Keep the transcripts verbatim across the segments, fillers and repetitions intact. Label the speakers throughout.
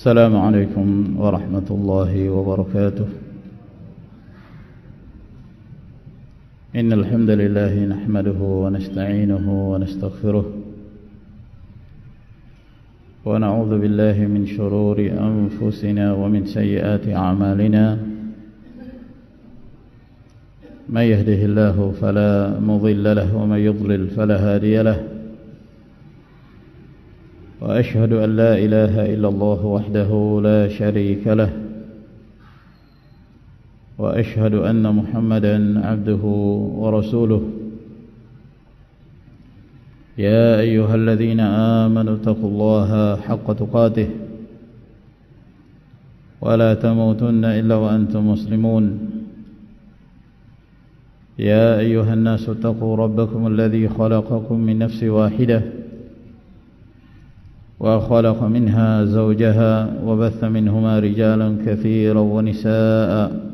Speaker 1: السلام عليكم ورحمة الله وبركاته. إن الحمد لله نحمده ونستعينه ونستغفره ونعوذ بالله من شرور أنفسنا ومن سيئات أعمالنا. من يهده الله فلا مضل له ومن يضلل فلا هادي له، وأشهد أن لا إله إلا الله وحده لا شريك له، وأشهد أن محمدا عبده ورسوله. يا أيها الذين آمنوا اتقوا الله حق تقاته ولا تموتن إلا وأنتم مسلمون. يا أيها الناس اتقوا ربكم الذي خلقكم من نفس واحدة وخلق منها زوجها وبث منهما رجالا كثيرا ونساء،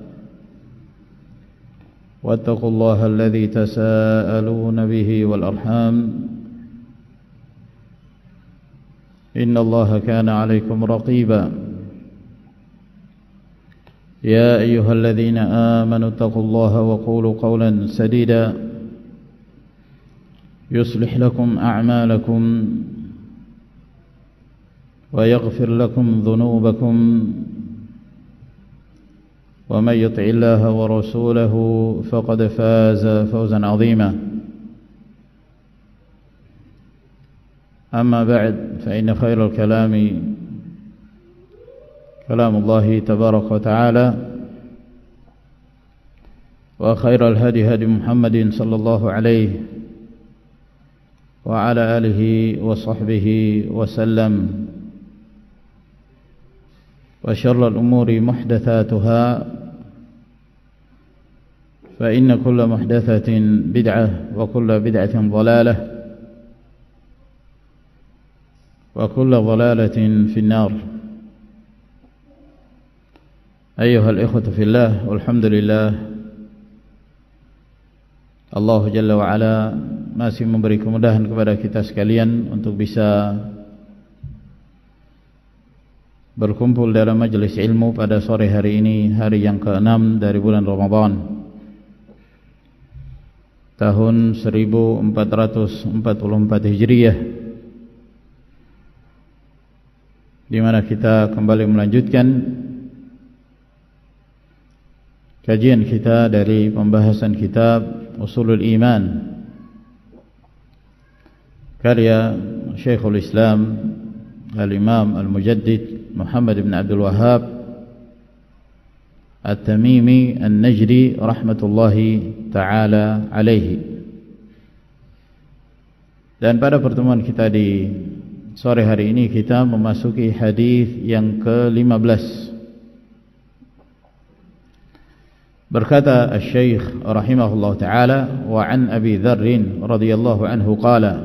Speaker 1: واتقوا الله الذي تساءلون به والأرحام إن الله كان عليكم رقيبا. يا أيها الذين آمنوا اتقوا الله وقولوا قولا سديدا يصلح لكم أعمالكم ويغفر لكم ذنوبكم، ومن يطع الله ورسوله فقد فاز فوزا عظيما. أما بعد، فإن خير الكلام كلام الله تبارك وتعالى، وخير الهدي هدي محمد صلى الله عليه وعلى آله وصحبه وسلم، وشر الأمور محدثاتها، فإن كل محدثة بدعة وكل بدعة ضلالة وكل ضلالة في النار. أيها الإخوة في الله، والحمد لله, Allah Jalla wa'ala masih memberi kemudahan kepada kita sekalian untuk bisa berkumpul dalam majelis ilmu pada sore hari ini, hari yang keenam dari bulan Ramadan tahun seribu empat ratus empat puluh empat Hijriah, di mana kita kembali melanjutkan kajian kita dari pembahasan kitab Ushulul Iman karya Syekhul Islam Al-Imam Al-Mujaddid Muhammad bin Abdul Wahhab At-Tamimi An-Najdi rahmatullahi ta'ala alaihi. Dan pada pertemuan kita di sore hari ini kita memasuki hadis yang ke lima belas. Berkata Asy-Syaikh rahimahullah ta'ala, wa an Abi Dzarr radhiyallahu anhu qala,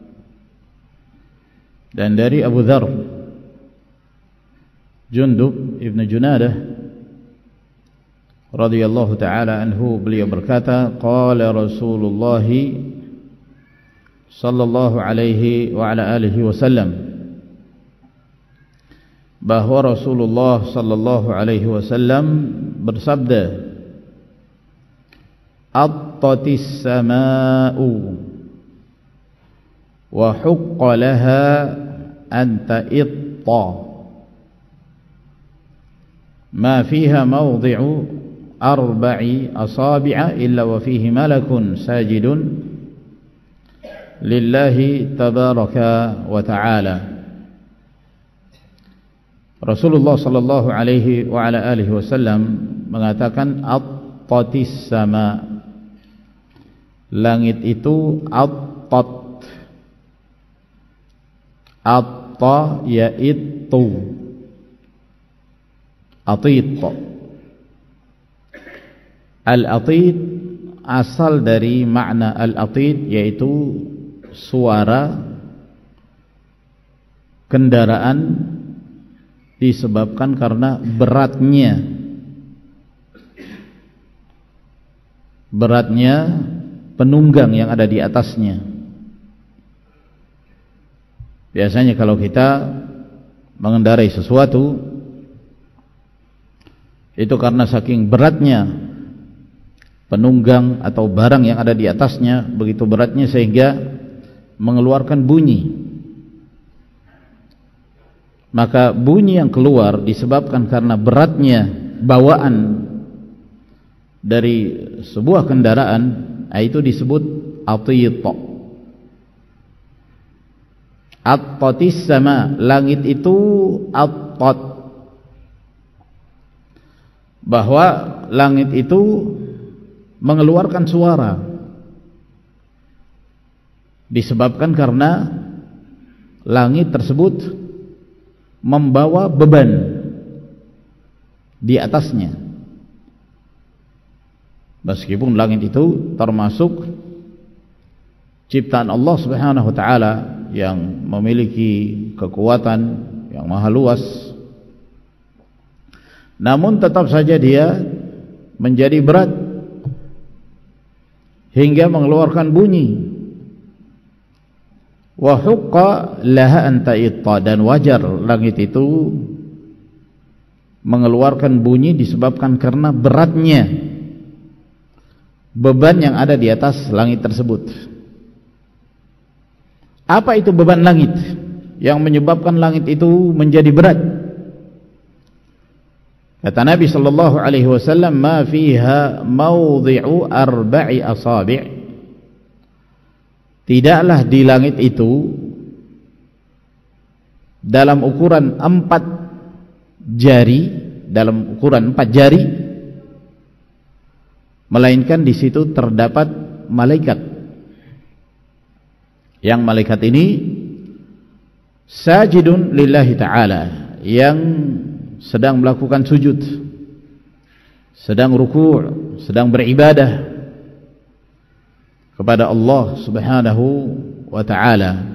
Speaker 1: dan dari Abu Dzarr Jundub ibn Junadah radhiyallahu ta'ala anhu, beliau berkata, qala Rasulullah sallallahu alaihi wa ala alihi wasallam, bahwa Rasulullah sallallahu alaihi wasallam bersabda, attatis samaa'u wa huqqa laha an ta'itta ma fiha mawdi'u arba'i asabi'a illa wa fihi malakun sajidun lillahi tabaraka wa ta'ala. Rasulullah sallallahu alaihi wa ala alihi wasallam mengatakan, attatis sama', langit itu attat, atta yaitu atit. Al-atit asal dari makna al-atit, yaitu suara kendaraan disebabkan karena beratnya beratnya penunggang yang ada di atasnya. Biasanya kalau kita mengendarai sesuatu itu karena saking beratnya penunggang atau barang yang ada di atasnya, begitu beratnya sehingga mengeluarkan bunyi. Maka bunyi yang keluar disebabkan karena beratnya bawaan dari sebuah kendaraan, itu disebut atit. At-tatis sama, langit itu at-tat, bahwa langit itu mengeluarkan suara disebabkan karena langit tersebut membawa beban di atasnya. Meskipun langit itu termasuk ciptaan Allah Subhanahu wa taala yang memiliki kekuatan yang maha luas, namun tetap saja dia menjadi berat hingga mengeluarkan bunyi. Wa huqqa laha an ta'itta, dan wajar langit itu mengeluarkan bunyi disebabkan karena beratnya beban yang ada di atas langit tersebut. Apa itu beban langit yang menyebabkan langit itu menjadi berat? Kata Nabi sallallahu alaihi wasallam, "Ma fiha mawdhi'u arba'i asabi'." Tidaklah di langit itu dalam ukuran empat jari, dalam ukuran empat jari, melainkan di situ terdapat malaikat. Yang malaikat ini sajidun lillahi ta'ala, yang sedang melakukan sujud, sedang ruku', sedang beribadah kepada Allah Subhanahu wa ta'ala.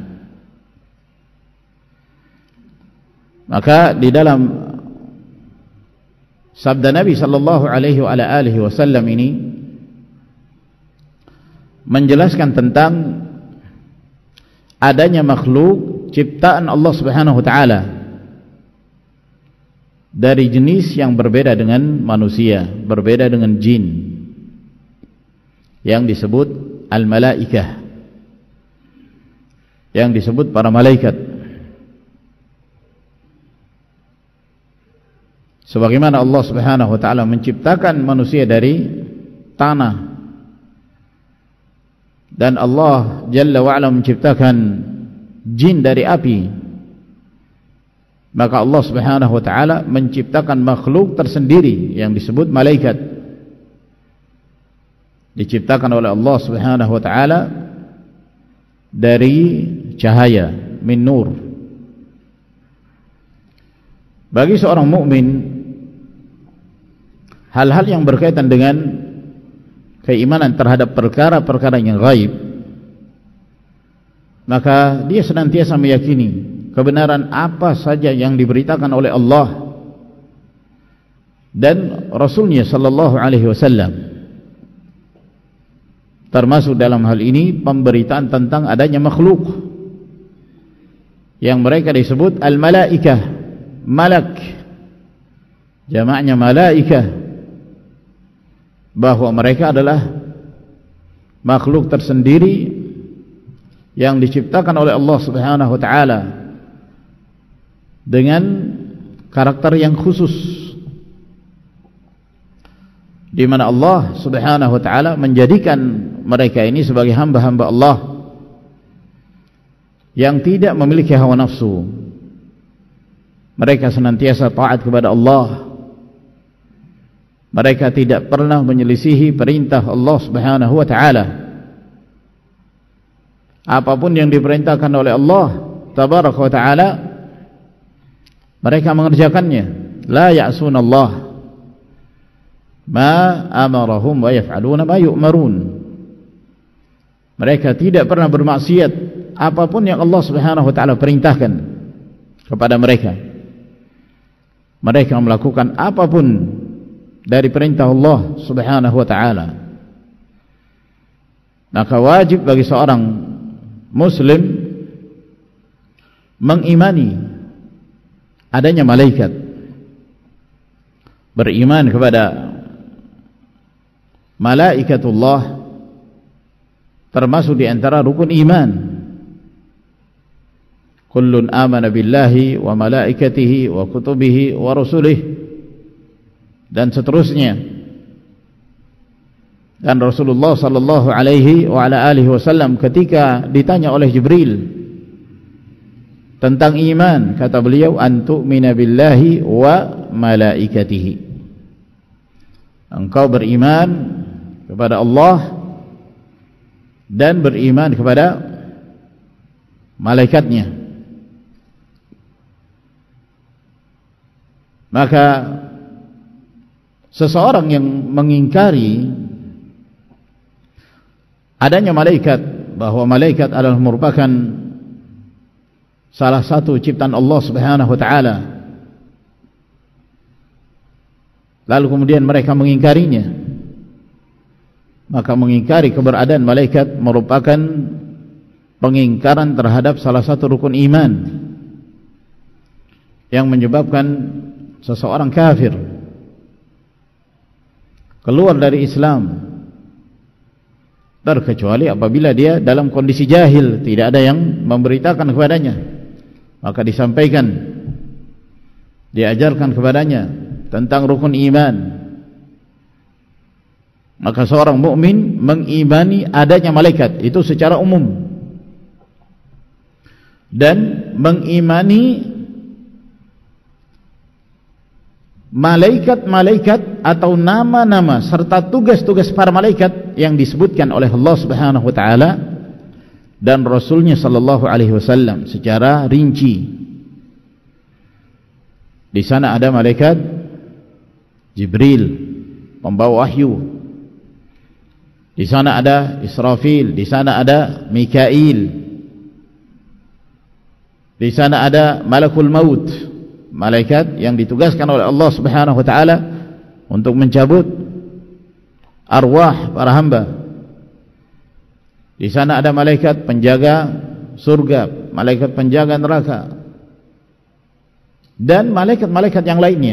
Speaker 1: Maka di dalam sabda Nabi sallallahu alaihi wa alihi wasallam ini menjelaskan tentang adanya makhluk ciptaan Allah Subhanahu wa ta'ala dari jenis yang berbeda dengan manusia, berbeda dengan jin, yang disebut al-malaikah, yang disebut para malaikat. Sebagaimana Allah Subhanahu wa ta'ala menciptakan manusia dari tanah, dan Allah Jalla wa'ala menciptakan jin dari api, maka Allah Subhanahu wa ta'ala menciptakan makhluk tersendiri yang disebut malaikat, diciptakan oleh Allah Subhanahu wa ta'ala dari cahaya, min nur. Bagi seorang mukmin, hal-hal yang berkaitan dengan keimanan terhadap perkara-perkara yang gaib, maka dia senantiasa meyakini kebenaran apa saja yang diberitakan oleh Allah dan Rasulnya sallallahu alaihi wasallam, termasuk dalam hal ini pemberitaan tentang adanya makhluk yang mereka disebut al-malaikah, malak, jamaknya malaikah, bahwa mereka adalah makhluk tersendiri yang diciptakan oleh Allah Subhanahu wa ta'ala dengan karakter yang khusus, di mana Allah Subhanahu wa ta'ala menjadikan mereka ini sebagai hamba-hamba Allah yang tidak memiliki hawa nafsu. Mereka senantiasa taat kepada Allah. Mereka tidak pernah menyelisihi perintah Allah Subhanahu wa ta'ala. Apapun yang diperintahkan oleh Allah Tabaraka wa ta'ala, mereka mengerjakannya. La ya'sunallah ma amarahum wa yaf'aluna ma yu'marun. Mereka tidak pernah bermaksiat apapun yang Allah Subhanahu wa ta'ala perintahkan kepada mereka. Mereka melakukan apapun dari perintah Allah Subhanahu wa ta'ala. Maka wajib bagi seorang muslim mengimani adanya malaikat, beriman kepada malaikatullah termasuk di antara rukun iman. Kullun amana billahi wa malaikatihi wa kutubihi wa rusulihi, dan seterusnya. Dan Rasulullah sallallahu alaihi wa ala alihi wasallam ketika ditanya oleh Jibril tentang iman, kata beliau, antu'mina billahi wa malaikatihi, engkau beriman kepada Allah dan beriman kepada malaikatnya. Maka seseorang yang mengingkari adanya malaikat, bahwa malaikat adalah merupakan salah satu ciptaan Allah Subhanahu wa taala, lalu kemudian mereka mengingkarinya, maka mengingkari keberadaan malaikat merupakan pengingkaran terhadap salah satu rukun iman yang menyebabkan seseorang kafir, keluar dari Islam, terkecuali apabila dia dalam kondisi jahil, tidak ada yang memberitakan kepadanya, maka disampaikan, diajarkan kepadanya tentang rukun iman. Maka seorang mukmin mengimani adanya malaikat itu secara umum, dan mengimani malaikat-malaikat atau nama-nama serta tugas-tugas para malaikat yang disebutkan oleh Allah Subhanahu wa taala dan Rasulnya sallallahu alaihi wasallam secara rinci. Di sana ada malaikat Jibril, pembawa wahyu. Di sana ada Israfil, di sana ada Mikail. Di sana ada Malakul Maut, malaikat yang ditugaskan oleh Allah Subhanahu wa taala untuk mencabut arwah para hamba. Di sana ada malaikat penjaga surga, malaikat penjaga neraka, dan malaikat-malaikat yang lainnya,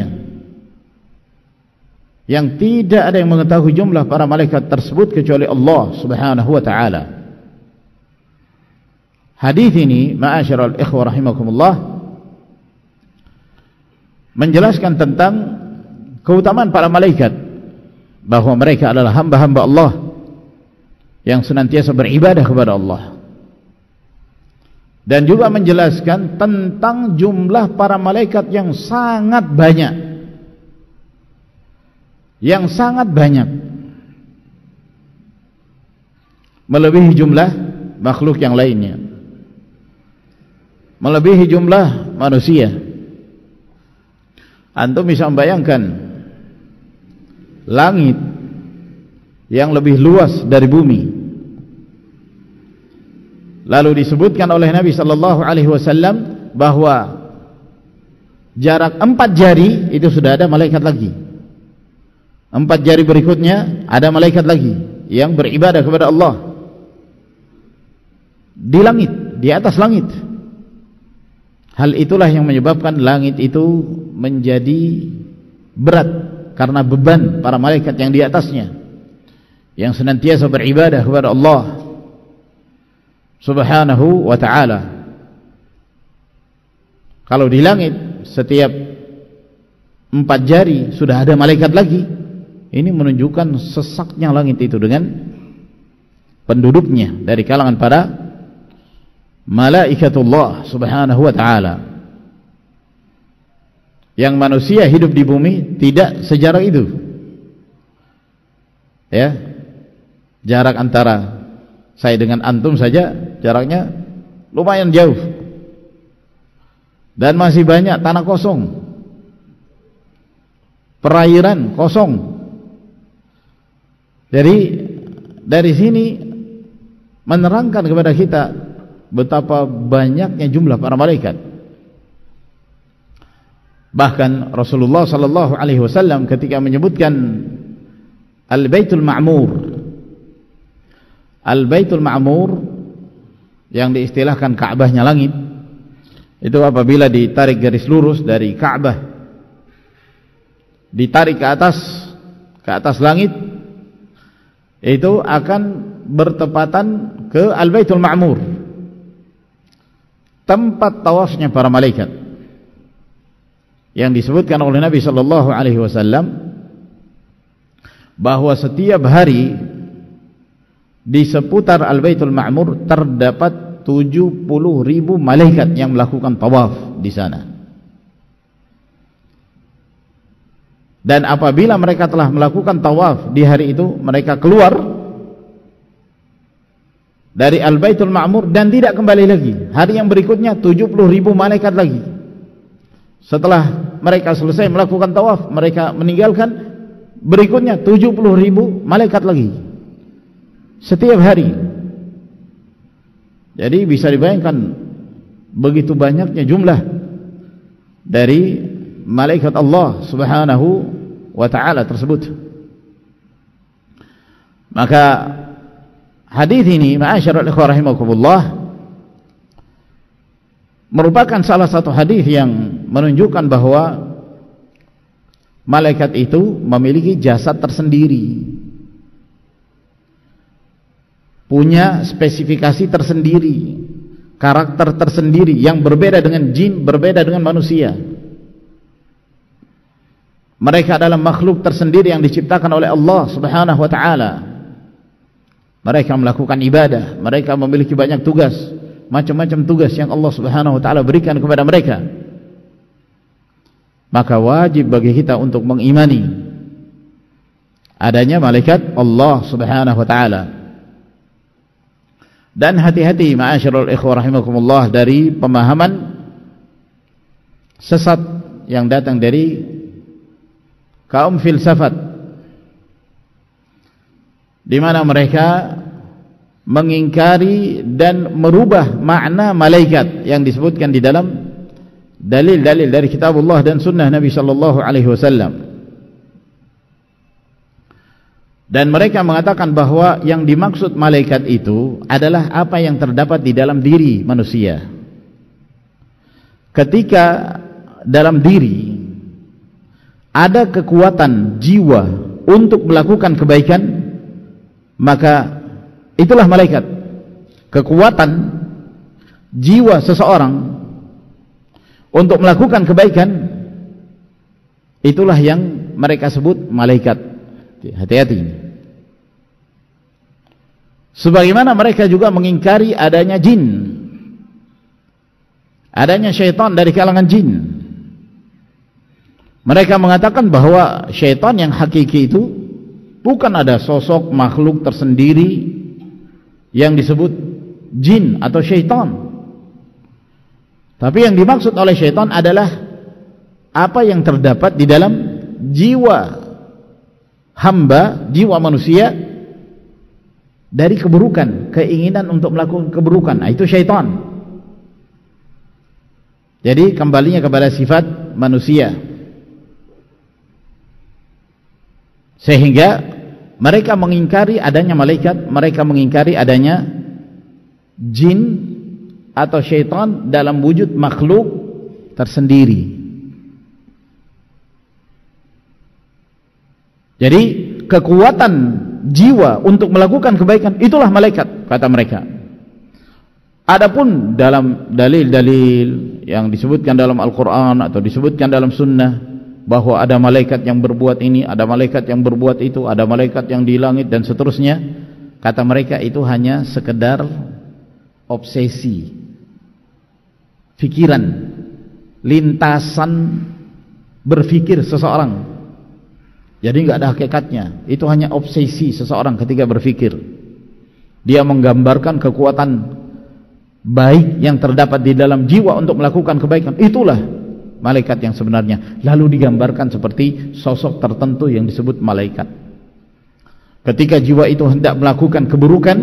Speaker 1: yang tidak ada yang mengetahui jumlah para malaikat tersebut kecuali Allah Subhanahu wa taala. Hadis ini, ma'asyiral ikhwah rahimakumullah, menjelaskan tentang keutamaan para malaikat, bahwa mereka adalah hamba-hamba Allah yang senantiasa beribadah kepada Allah, dan juga menjelaskan tentang jumlah para malaikat yang sangat banyak, yang sangat banyak, melebihi jumlah makhluk yang lainnya, melebihi jumlah manusia. Antum bisa membayangkan langit yang lebih luas dari bumi. Lalu disebutkan oleh Nabi sallallahu alaihi wasallam bahwa jarak empat jari itu sudah ada malaikat lagi. Empat jari berikutnya ada malaikat lagi yang beribadah kepada Allah di langit, di atas langit. Hal itulah yang menyebabkan langit itu menjadi berat karena beban para malaikat yang di atasnya, yang senantiasa beribadah kepada Allah Subhanahu wa ta'ala. Kalau di langit setiap empat jari sudah ada malaikat lagi, ini menunjukkan sesaknya langit itu dengan penduduknya dari kalangan para malaikatullah Subhanahu wa ta'ala. Yang manusia hidup di bumi tidak sejarak itu, ya. Jarak antara saya dengan antum saja jaraknya lumayan jauh, dan masih banyak tanah kosong, perairan kosong. Jadi dari sini menerangkan kepada kita betapa banyaknya jumlah para malaikat. Bahkan Rasulullah sallallahu alaihi wasallam ketika menyebutkan Al-Baitul Ma'mur, Al-Baitul Ma'mur yang diistilahkan Ka'bahnya langit, itu apabila ditarik garis lurus dari Ka'bah, ditarik ke atas, ke atas langit, itu akan bertepatan ke Al-Baitul Ma'mur, tempat tawafnya para malaikat, yang disebutkan oleh Nabi sallallahu alaihi wasallam bahwa setiap hari di seputar Al-Baitul Ma'mur terdapat tujuh puluh ribu malaikat yang melakukan tawaf di sana. Dan apabila mereka telah melakukan tawaf di hari itu, mereka keluar dari Al-Baitul Ma'mur dan tidak kembali lagi. Hari yang berikutnya tujuh puluh ribu malaikat lagi. Setelah mereka selesai melakukan tawaf, mereka meninggalkan, berikutnya tujuh puluh ribu malaikat lagi setiap hari. Jadi bisa dibayangkan begitu banyaknya jumlah dari malaikat Allah Subhanahu wa ta'ala tersebut. Maka hadis ini, ma'asyiral ikhwah rahimakumullah, merupakan salah satu hadis yang menunjukkan bahwa malaikat itu memiliki jasad tersendiri, punya spesifikasi tersendiri, karakter tersendiri yang berbeda dengan jin, berbeda dengan manusia. Mereka adalah makhluk tersendiri yang diciptakan oleh Allah Subhanahu wa ta'ala. Mereka melakukan ibadah, mereka memiliki banyak tugas, macam-macam tugas yang Allah Subhanahu wa ta'ala berikan kepada mereka. Maka wajib bagi kita untuk mengimani adanya malaikat Allah Subhanahu wa ta'ala. Dan hati-hati ma'asyiral ikhwah rahimakumullah dari pemahaman sesat yang datang dari kaum filsafat, di mana mereka mengingkari dan merubah makna malaikat yang disebutkan di dalam dalil-dalil dari kitabullah dan sunnah Nabi sallallahu alaihi wasallam. Dan mereka mengatakan bahwa yang dimaksud malaikat itu adalah apa yang terdapat di dalam diri manusia. Ketika dalam diri ada kekuatan jiwa untuk melakukan kebaikan, maka itulah malaikat. Kekuatan jiwa seseorang untuk melakukan kebaikan, itulah yang mereka sebut malaikat. Hati-hati. Sebagaimana mereka juga mengingkari adanya jin, adanya syaitan dari kalangan jin. Mereka mengatakan bahwa syaitan yang hakiki itu bukan ada sosok makhluk tersendiri yang disebut jin atau syaitan, tapi yang dimaksud oleh syaitan adalah apa yang terdapat di dalam jiwa hamba, jiwa manusia, dari keburukan, keinginan untuk melakukan keburukan. Nah, itu syaitan. Jadi kembalinya kepada sifat manusia, sehingga mereka mengingkari adanya malaikat, mereka mengingkari adanya jin atau syaitan dalam wujud makhluk tersendiri. Jadi kekuatan jiwa untuk melakukan kebaikan itulah malaikat, kata mereka. Adapun dalam dalil-dalil yang disebutkan dalam Al-Quran atau disebutkan dalam sunnah bahwa ada malaikat yang berbuat ini, ada malaikat yang berbuat itu, ada malaikat yang di langit dan seterusnya, kata mereka itu hanya sekedar obsesi, pikiran, lintasan berpikir seseorang. Jadi nggak ada hakikatnya. Itu hanya obsesi seseorang ketika berpikir. Dia menggambarkan kekuatan baik yang terdapat di dalam jiwa untuk melakukan kebaikan. Itulah malaikat yang sebenarnya. Lalu digambarkan seperti sosok tertentu yang disebut malaikat. Ketika jiwa itu hendak melakukan keburukan,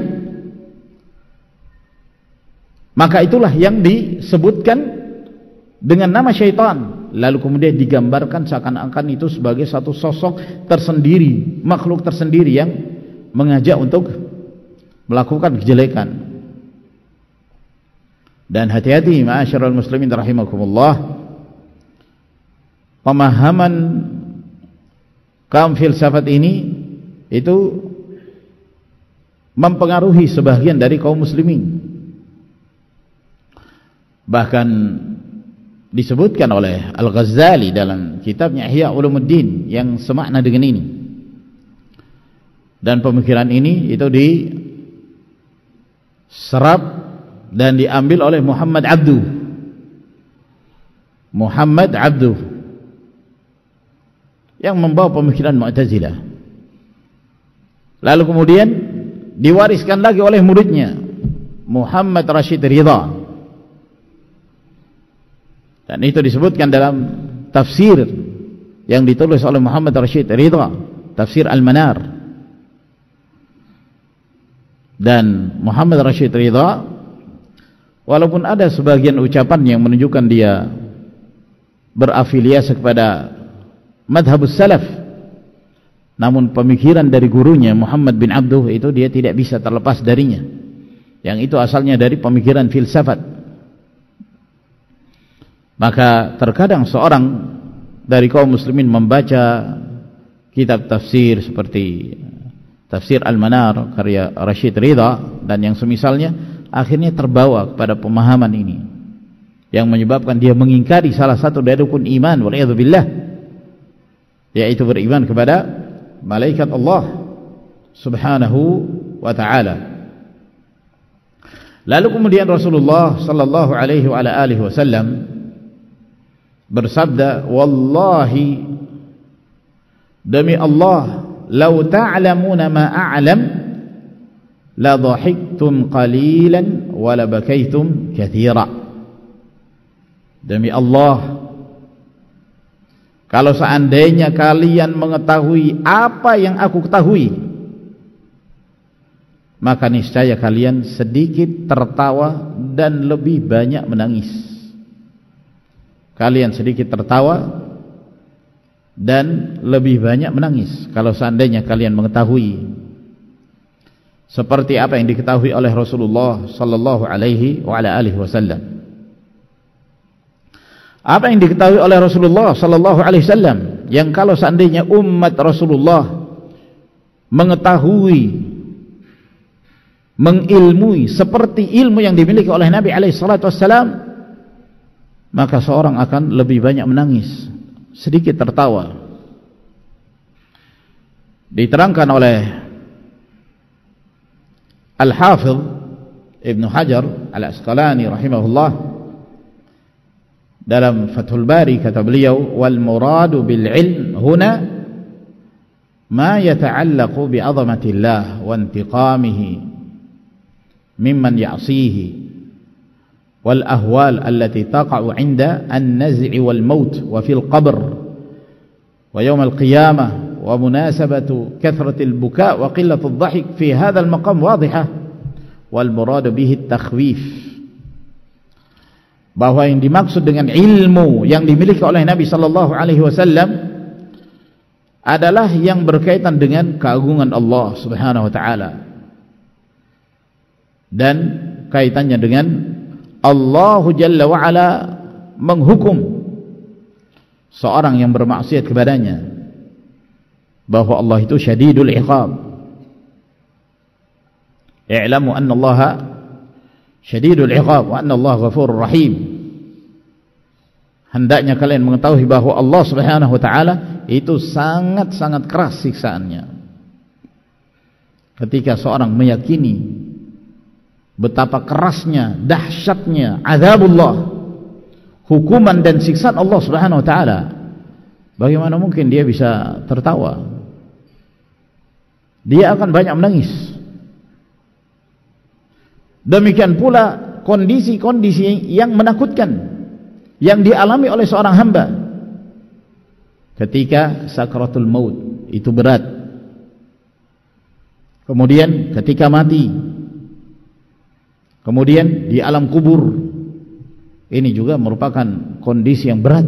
Speaker 1: maka itulah yang disebutkan dengan nama syaitan. Lalu kemudian digambarkan seakan-akan itu sebagai satu sosok tersendiri, makhluk tersendiri yang mengajak untuk melakukan kejelekan. Dan hati-hati ma'asyiral muslimin rahimakumullah, pemahaman kaum filsafat ini itu mempengaruhi sebagian dari kaum muslimin. Bahkan disebutkan oleh Al-Ghazali dalam kitabnya Ihya Ulumuddin yang semakna dengan ini. Dan pemikiran ini itu diserap dan diambil oleh Muhammad Abduh Muhammad Abduh yang membawa pemikiran Mu'tazilah, lalu kemudian diwariskan lagi oleh muridnya Muhammad Rashid Ridha, dan itu disebutkan dalam tafsir yang ditulis oleh Muhammad Rashid Ridha, tafsir Al-Manar. Dan Muhammad Rashid Ridha, walaupun ada sebagian ucapan yang menunjukkan dia berafiliasi kepada madhabus salaf, namun pemikiran dari gurunya Muhammad bin Abduh itu dia tidak bisa terlepas darinya, yang itu asalnya dari pemikiran filsafat. Maka terkadang seorang dari kaum muslimin membaca kitab tafsir seperti tafsir Al-Manar karya Rashid Ridha dan yang semisalnya, akhirnya terbawa kepada pemahaman ini yang menyebabkan dia mengingkari salah satu dari rukun iman, wal'iyadzubillah, yaitu beriman kepada malaikat Allah subhanahu wa ta'ala. Lalu kemudian Rasulullah sallallahu alaihi wa alihi wasallam bersabda, wallahi, demi Allah, lau ta'lamuna ma a'lam la dhahiktum qalilan wa la bakaitum katsira. Demi Allah, kalau seandainya kalian mengetahui apa yang aku ketahui, maka niscaya kalian sedikit tertawa dan lebih banyak menangis. Kalian sedikit tertawa dan lebih banyak menangis kalau seandainya kalian mengetahui seperti apa yang diketahui oleh Rasulullah sallallahu alaihi wa ala alihi wasallam. Apa yang diketahui oleh Rasulullah sallallahu alaihi wasallam yang kalau seandainya umat Rasulullah mengetahui, mengilmui seperti ilmu yang dimiliki oleh Nabi alaihi salatu wasallam, maka seorang akan lebih banyak menangis, sedikit tertawa. Diterangkan oleh Al-Hafidh Ibn Hajar Al-Asqalani rahimahullah dalam Fathul Bari, kata beliau, wal muradu bil ilm huna ma yata'allaqu bi 'azamatillah wa intiqamihi mimman ya'sihi wal ahwal allati taqa'u 'inda an-naz'i wal maut wa fil qabr wa yawm al-qiyamah wa munasabatu kathratil buka wa qillatul dhahik fi hadzal maqam wadihah wal murad bihi at-takhwif. Bahwa yang dimaksud dengan ilmu yang dimiliki oleh Nabi sallallahu alaihi wasallam adalah yang berkaitan dengan keagungan Allah Subhanahu wa taala dan kaitannya dengan Allah Jalla wa ala menghukum seorang yang bermaksiat kepadanya, bahwa Allah itu syadidul iqab. I'lamu anna Allah syadidul iqab wa anna Allah ghafurur rahim. Hendaknya kalian mengetahui bahwa Allah Subhanahu wa taala itu sangat-sangat keras siksaannya. Ketika seorang meyakini betapa kerasnya, dahsyatnya azabullah, hukuman dan siksaan Allah Subhanahu wa taala, bagaimana mungkin dia bisa tertawa? Dia akan banyak menangis. Demikian pula kondisi-kondisi yang menakutkan yang dialami oleh seorang hamba ketika sakratul maut, itu berat. Kemudian ketika mati, kemudian di alam kubur, ini juga merupakan kondisi yang berat.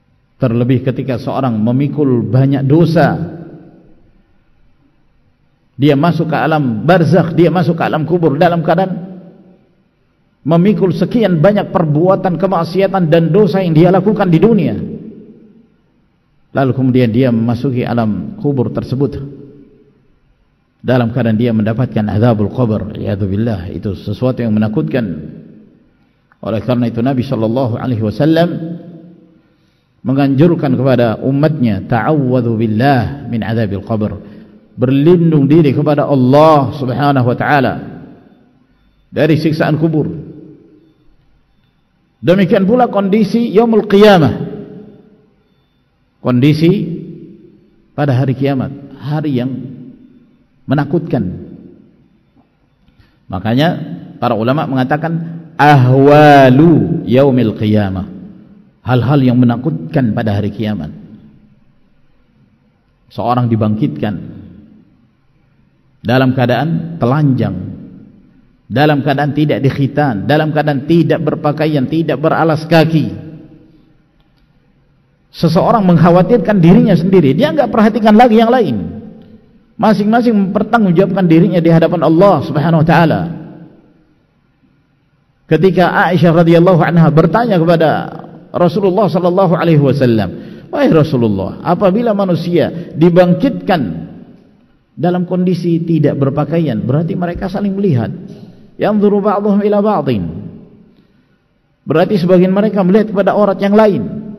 Speaker 1: Terlebih ketika seorang memikul banyak dosa dia masuk ke alam barzakh, dia masuk ke alam kubur dalam keadaan memikul sekian banyak perbuatan kemaksiatan dan dosa yang dia lakukan di dunia, lalu kemudian dia memasuki alam kubur tersebut dalam keadaan dia mendapatkan azabul qabr. Ya'adzubillah, itu sesuatu yang menakutkan. Oleh karena itu Nabi sallallahu alaihi wasallam menganjurkan kepada umatnya, ta'awwadhu billah min azabil qabr, berlindung diri kepada Allah subhanahu wa ta'ala dari siksaan kubur. Demikian pula kondisi yaumul qiyamah, kondisi pada hari kiamat, hari yang menakutkan. Makanya para ulama mengatakan ahwalu yaumil qiyamah, hal-hal yang menakutkan pada hari kiamat. Seorang dibangkitkan dalam keadaan telanjang, dalam keadaan tidak dikhitan, dalam keadaan tidak berpakaian, tidak beralas kaki. Seseorang mengkhawatirkan dirinya sendiri, dia enggak perhatikan lagi yang lain. Masing-masing mempertanggungjawabkan dirinya di hadapan Allah Subhanahu wa taala. Ketika Aisyah radhiyallahu anha bertanya kepada Rasulullah sallallahu alaihi wasallam, "Wahai Rasulullah, apabila manusia dibangkitkan dalam kondisi tidak berpakaian, berarti mereka saling melihat. Yanzuru ba'dhum ila ba'dhin." Berarti sebagian mereka melihat kepada aurat yang lain.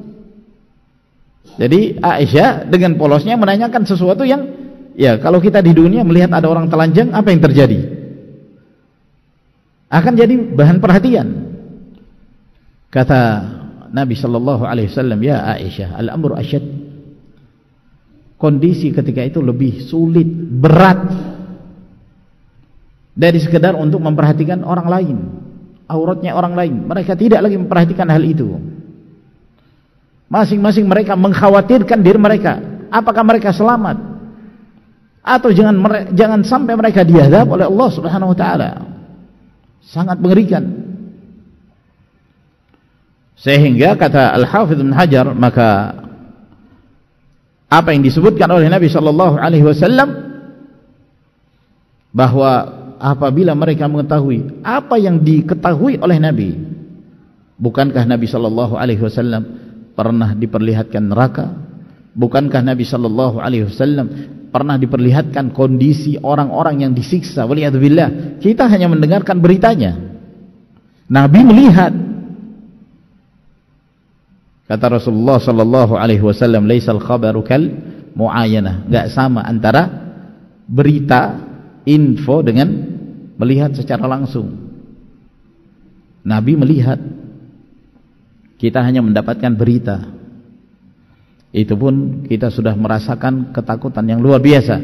Speaker 1: Jadi Aisyah dengan polosnya menanyakan sesuatu yang, ya, kalau kita di dunia melihat ada orang telanjang, apa yang terjadi? Akan jadi bahan perhatian. Kata Nabi sallallahu alaihi wasallam, "Ya Aisyah, al-amru asyad." Kondisi ketika itu lebih sulit, berat dari sekedar untuk memperhatikan orang lain, auratnya orang lain. Mereka tidak lagi memperhatikan hal itu. Masing-masing mereka mengkhawatirkan diri mereka, apakah mereka selamat atau jangan jangan sampai mereka diazab oleh Allah Subhanahu wa taala. Sangat mengerikan. Sehingga kata Al-Hafidz Ibnu Hajar, maka apa yang disebutkan oleh Nabi sallallahu alaihi wasallam bahwa apabila mereka mengetahui apa yang diketahui oleh Nabi, bukankah Nabi sallallahu alaihi wasallam pernah diperlihatkan neraka? Bukankah Nabi sallallahu alaihi wasallam pernah diperlihatkan kondisi orang-orang yang disiksa? Waliyadzubillah, kita hanya mendengarkan beritanya. Nabi melihat. Kata Rasulullah sallallahu alaihi wasallam, "Laisal khabaru kal muayanah." Enggak sama antara berita, info dengan melihat secara langsung. Nabi melihat, kita hanya mendapatkan berita. Itu pun kita sudah merasakan ketakutan yang luar biasa.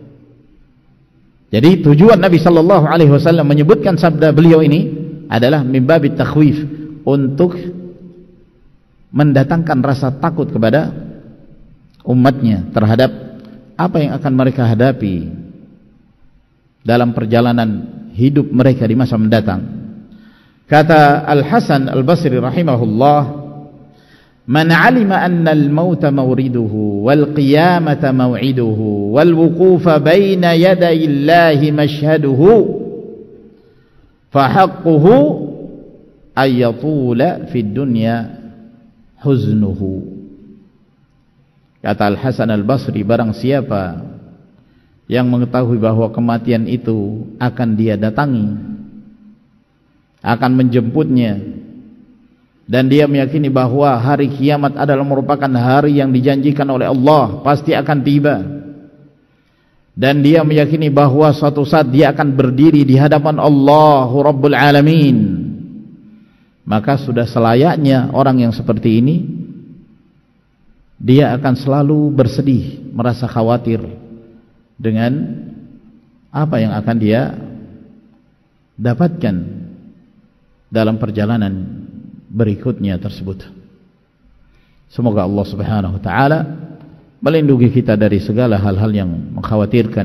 Speaker 1: Jadi tujuan Nabi sallallahu alaihi wasallam menyebutkan sabda beliau ini adalah min babit takhwif, untuk mendatangkan rasa takut kepada umatnya terhadap apa yang akan mereka hadapi dalam perjalanan hidup mereka di masa mendatang. Kata Al-Hasan Al-Basri rahimahullah, "Man 'alima anna al-mauta mawriduhu wal qiyamata maw'iduhu wal wuqufa baina yaday Allahi mashhaduhu fa haqquhu ay yatula fid dunya huznuhu." Kata Al-Hasan Al-Basri, barang siapa yang mengetahui bahwa kematian itu akan dia datangi, akan menjemputnya, dan dia meyakini bahwa hari kiamat adalah merupakan hari yang dijanjikan oleh Allah, pasti akan tiba, dan dia meyakini bahwa suatu saat dia akan berdiri di hadapan Allah Rabbul Alamin, maka sudah selayaknya orang yang seperti ini dia akan selalu bersedih, merasa khawatir dengan apa yang akan dia dapatkan dalam perjalanan berikutnya tersebut. Semoga Allah Subhanahu wa taala melindungi kita dari segala hal-hal yang mengkhawatirkan.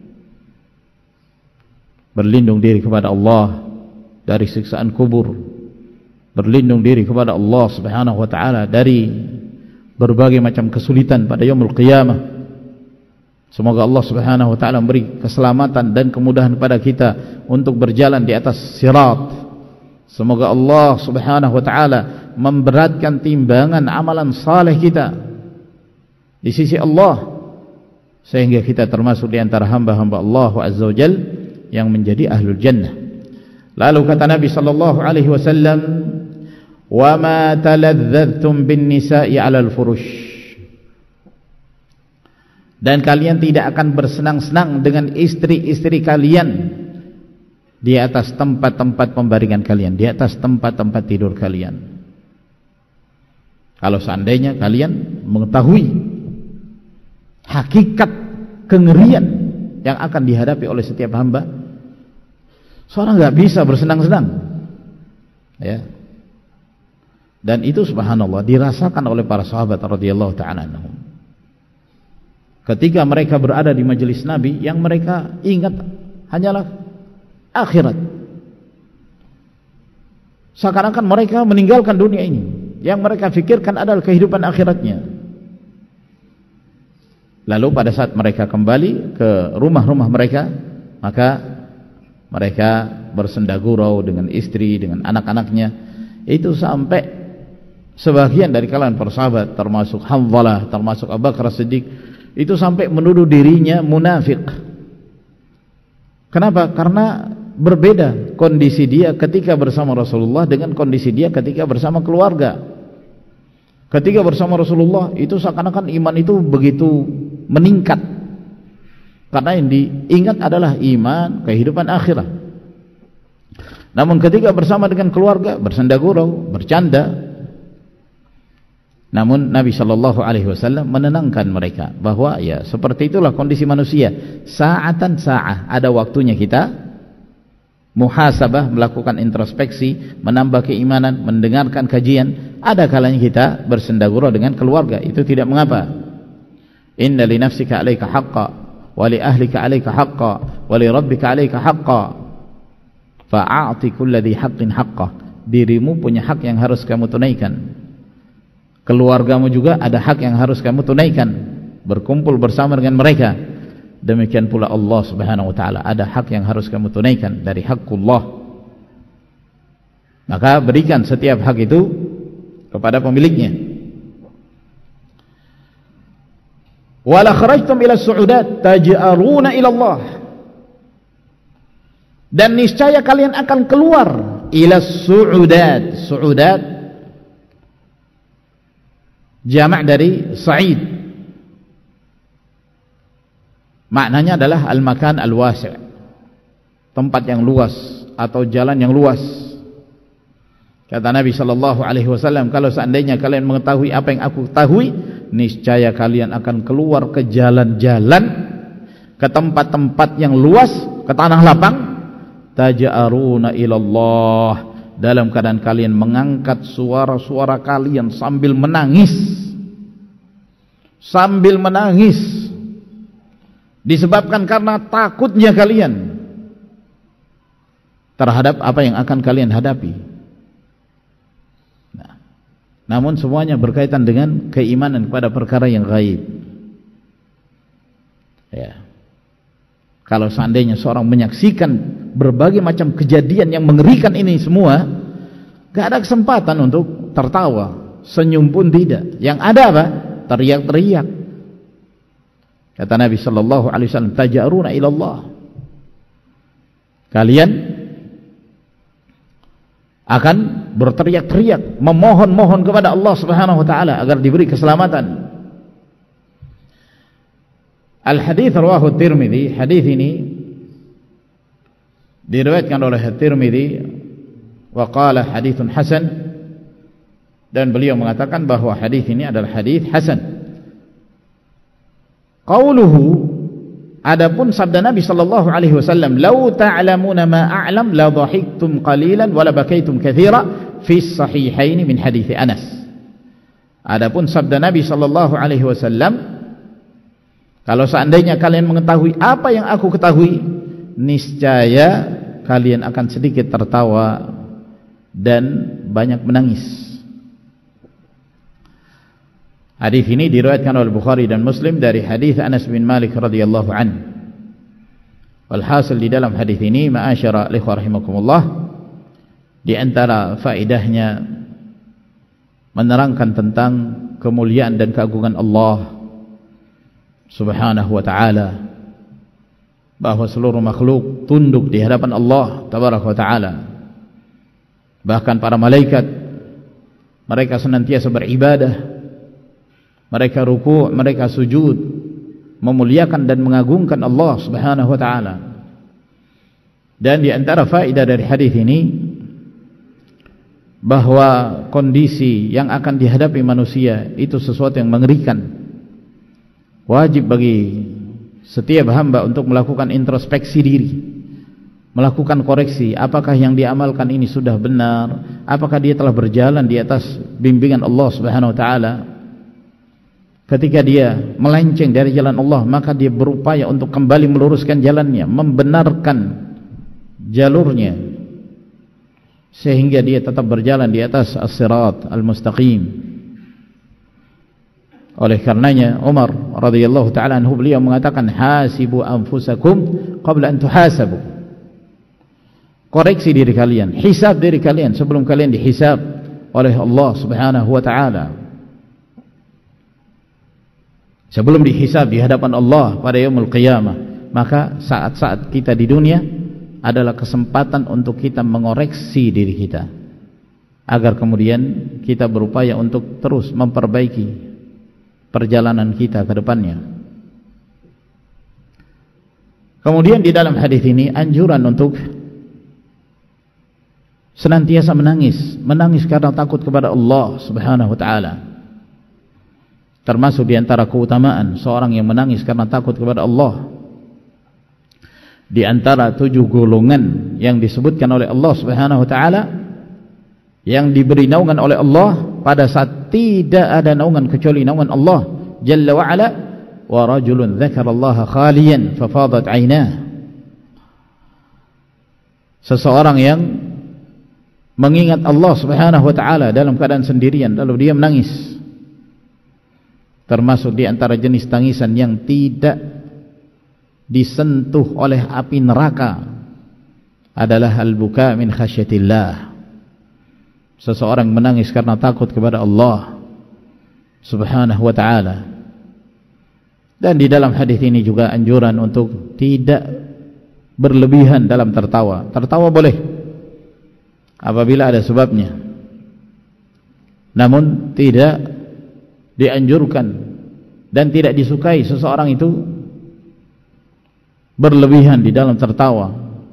Speaker 1: Berlindung diri kepada Allah dari siksaan kubur, berlindung diri kepada Allah Subhanahu wa taala dari berbagai macam kesulitan pada yaumul qiyamah. Semoga Allah Subhanahu wa taala memberi keselamatan dan kemudahan kepada kita untuk berjalan di atas sirat. Semoga Allah Subhanahu wa taala memberatkan timbangan amalan saleh kita di sisi Allah, sehingga kita termasuk di antara hamba-hamba Allah Azza wa Jalla yang menjadi ahlul jannah. Lalu kata Nabi sallallahu alaihi wasallam, "Wa ma taladzadztum bin nisa'i 'alal furush." Dan kalian tidak akan bersenang-senang dengan istri-istri kalian di atas tempat-tempat pembaringan kalian, di atas tempat-tempat tidur kalian. Kalau seandainya kalian mengetahui hakikat kengerian yang akan dihadapi oleh setiap hamba, seorang nggak bisa bersenang-senang, ya. Dan itu subhanallah dirasakan oleh para sahabat radhiyallahu ta'ala anhum. Ketika mereka berada di majelis Nabi, yang mereka ingat hanyalah akhirat. Seakan-akan mereka meninggalkan dunia ini. Yang mereka fikirkan adalah kehidupan akhiratnya. Lalu pada saat mereka kembali ke rumah-rumah mereka, maka mereka bersenda gurau dengan istri, dengan anak-anaknya. Itu sampai sebagian dari kalangan para sahabat, termasuk Hanzalah, termasuk Abu Bakar As-Siddiq, itu sampai menuduh dirinya munafik. Kenapa? Karena berbeda kondisi dia ketika bersama Rasulullah dengan kondisi dia ketika bersama keluarga. Ketika bersama Rasulullah itu seakan-akan iman itu begitu meningkat, karena yang diingat adalah iman, kehidupan akhirat. Namun ketika bersama dengan keluarga, bersenda gurau, bercanda. Namun Nabi Shallallahu Alaihi Wasallam menenangkan mereka bahwa ya seperti itulah kondisi manusia. Sa'atan sa'ah, ada waktunya kita muhasabah, melakukan introspeksi, menambah keimanan, mendengarkan kajian. Ada kalanya kita bersenda gurau dengan keluarga, itu tidak mengapa. Inna li nafsika 'alaika haqqa wa li ahlika 'alaika haqqa wa li rabbika 'alaika haqqa fa'ati kulli dhi haqqin haqqah. Dirimu punya hak yang harus kamu tunaikan. Keluargamu juga ada hak yang harus kamu tunaikan, berkumpul bersama dengan mereka. Demikian pula Allah Subhanahu wa taala ada hak yang harus kamu tunaikan dari haqqullah. Maka berikan setiap hak itu kepada pemiliknya. Wala kharajtum ila su'udat taj'aruna ila Allah. Dan niscaya kalian akan keluar ila su'udat. Su'udat jamak dari sa'id, maknanya adalah al-makan al-wasi', tempat yang luas atau jalan yang luas. Kata Nabi Shallallahu Alaihi Wasallam, kalau seandainya kalian mengetahui apa yang aku ketahui, niscaya kalian akan keluar ke jalan-jalan, ke tempat-tempat yang luas, ke tanah lapang. Taja'aruna ilallah, dalam keadaan kalian mengangkat suara-suara kalian sambil menangis, sambil menangis disebabkan karena takutnya kalian terhadap apa yang akan kalian hadapi. Nah, namun semuanya berkaitan dengan keimanan kepada perkara yang gaib. Ya. Kalau seandainya seorang menyaksikan berbagai macam kejadian yang mengerikan ini semua, gak ada kesempatan untuk tertawa, senyum pun tidak. Yang ada apa? Teriak-teriak. Kata Nabi Sallallahu Alaihi Wasallam, taja'aruna ilallah. Kalian akan berteriak-teriak, memohon-mohon kepada Allah Subhanahu Wa Taala agar diberi keselamatan. Al-hadits rawahu Tirmidzi. Hadis ini diriwayatkan oleh Tirmidzi wa qala haditsun hasan, dan beliau mengatakan bahwa hadis ini adalah hadis hasan. Qauluhu, adapun sabda Nabi sallallahu alaihi wasallam, "Lau ta'lamuna ma a'lam la dhahiktum qalilan wa la bakaitum katsira" fi sahihain min hadits Anas. Adapun sabda Nabi sallallahu alaihi wasallam, kalau seandainya kalian mengetahui apa yang aku ketahui, niscaya kalian akan sedikit tertawa dan banyak menangis. Hadis ini diriwayatkan oleh Bukhari dan Muslim dari hadis Anas bin Malik radhiyallahu anhu. Walhasil di dalam hadis ini, ma'asyara ikhwah rahimakumullah, di antara faedahnya menerangkan tentang kemuliaan dan keagungan Allah Subhanahu wa ta'ala, bahwa seluruh makhluk tunduk di hadapan Allah Tabaraka wa ta'ala. Bahkan para malaikat, mereka senantiasa beribadah, mereka ruku', mereka sujud, memuliakan dan mengagungkan Allah Subhanahu wa ta'ala. Dan di antara faedah dari hadis ini, bahwa kondisi yang akan dihadapi manusia itu sesuatu yang mengerikan. Wajib bagi setiap hamba untuk melakukan introspeksi diri, melakukan koreksi, apakah yang diamalkan ini sudah benar, apakah dia telah berjalan di atas bimbingan Allah Subhanahu wa ta'ala. Ketika dia melenceng dari jalan Allah, maka dia berupaya untuk kembali meluruskan jalannya, membenarkan jalurnya, sehingga dia tetap berjalan di atas as-sirat al-mustaqim. Oleh karenanya Umar radhiyallahu ta'ala anhu, beliau mengatakan, hasibu anfusakum qabla an tuhasabu. Koreksi diri kalian, hisab diri kalian sebelum kalian dihisab oleh Allah Subhanahu wa ta'ala. Sebelum dihisab di hadapan Allah pada yaumul qiyamah, maka saat-saat kita di dunia adalah kesempatan untuk kita mengoreksi diri kita, agar kemudian kita berupaya untuk terus memperbaiki perjalanan kita ke depannya. Kemudian di dalam hadis ini anjuran untuk senantiasa menangis, menangis karena takut kepada Allah Subhanahu wa ta'ala. Termasuk di antara keutamaan seorang yang menangis karena takut kepada Allah, di antara tujuh golongan yang disebutkan oleh Allah Subhanahu wa ta'ala, yang diberi naungan oleh Allah pada saat tidak ada naungan kecuali naungan Allah Jalla wa ala, wa rajulun dzakarallaha khaliyan fafadat 'ainah. Seseorang yang mengingat Allah Subhanahu wa ta'ala dalam keadaan sendirian lalu dia menangis. Termasuk di antara jenis tangisan yang tidak disentuh oleh api neraka adalah al-buka min khasyatillah. Seseorang menangis karena takut kepada Allah Subhanahu wa ta'ala. Dan di dalam hadis ini juga anjuran untuk tidak berlebihan dalam tertawa. Tertawa boleh apabila ada sebabnya, namun tidak dianjurkan dan tidak disukai seseorang itu berlebihan di dalam tertawa,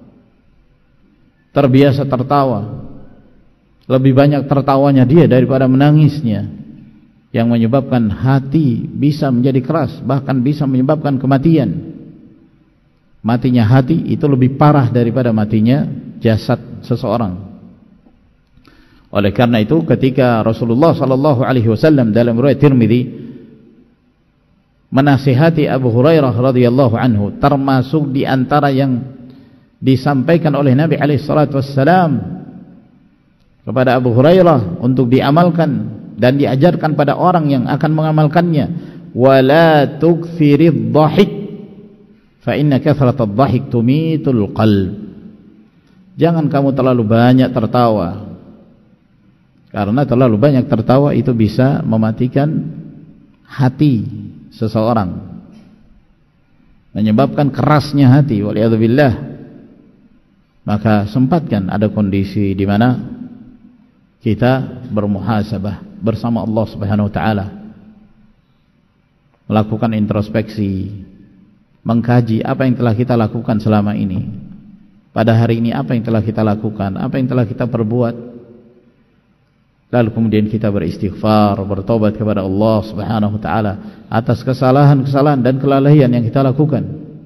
Speaker 1: terbiasa tertawa, lebih banyak tertawanya dia daripada menangisnya, yang menyebabkan hati bisa menjadi keras, bahkan bisa menyebabkan kematian. Matinya hati itu lebih parah daripada matinya jasad seseorang. Oleh karena itu, ketika Rasulullah sallallahu alaihi wasallam dalam riwayat Tirmidzi menasihati Abu Hurairah radhiyallahu anhu, termasuk di antara yang disampaikan oleh Nabi alaihi salatu wassalam kepada Abu Hurairah untuk diamalkan dan diajarkan pada orang yang akan mengamalkannya, wala tukfiridh dhahik fa inna kathratadh dhahik tumitul qalb. Jangan kamu terlalu banyak tertawa, karena terlalu banyak tertawa itu bisa mematikan hati seseorang, menyebabkan kerasnya hati, waliyadzubillah. Maka sempatkan ada kondisi di mana kita bermuhasabah bersama Allah Subhanahu wa ta'ala, melakukan introspeksi, mengkaji apa yang telah kita lakukan selama ini, pada hari ini apa yang telah kita lakukan, apa yang telah kita perbuat, lalu kemudian kita beristighfar, bertobat kepada Allah Subhanahu wa ta'ala atas kesalahan-kesalahan dan kelalaian yang kita lakukan.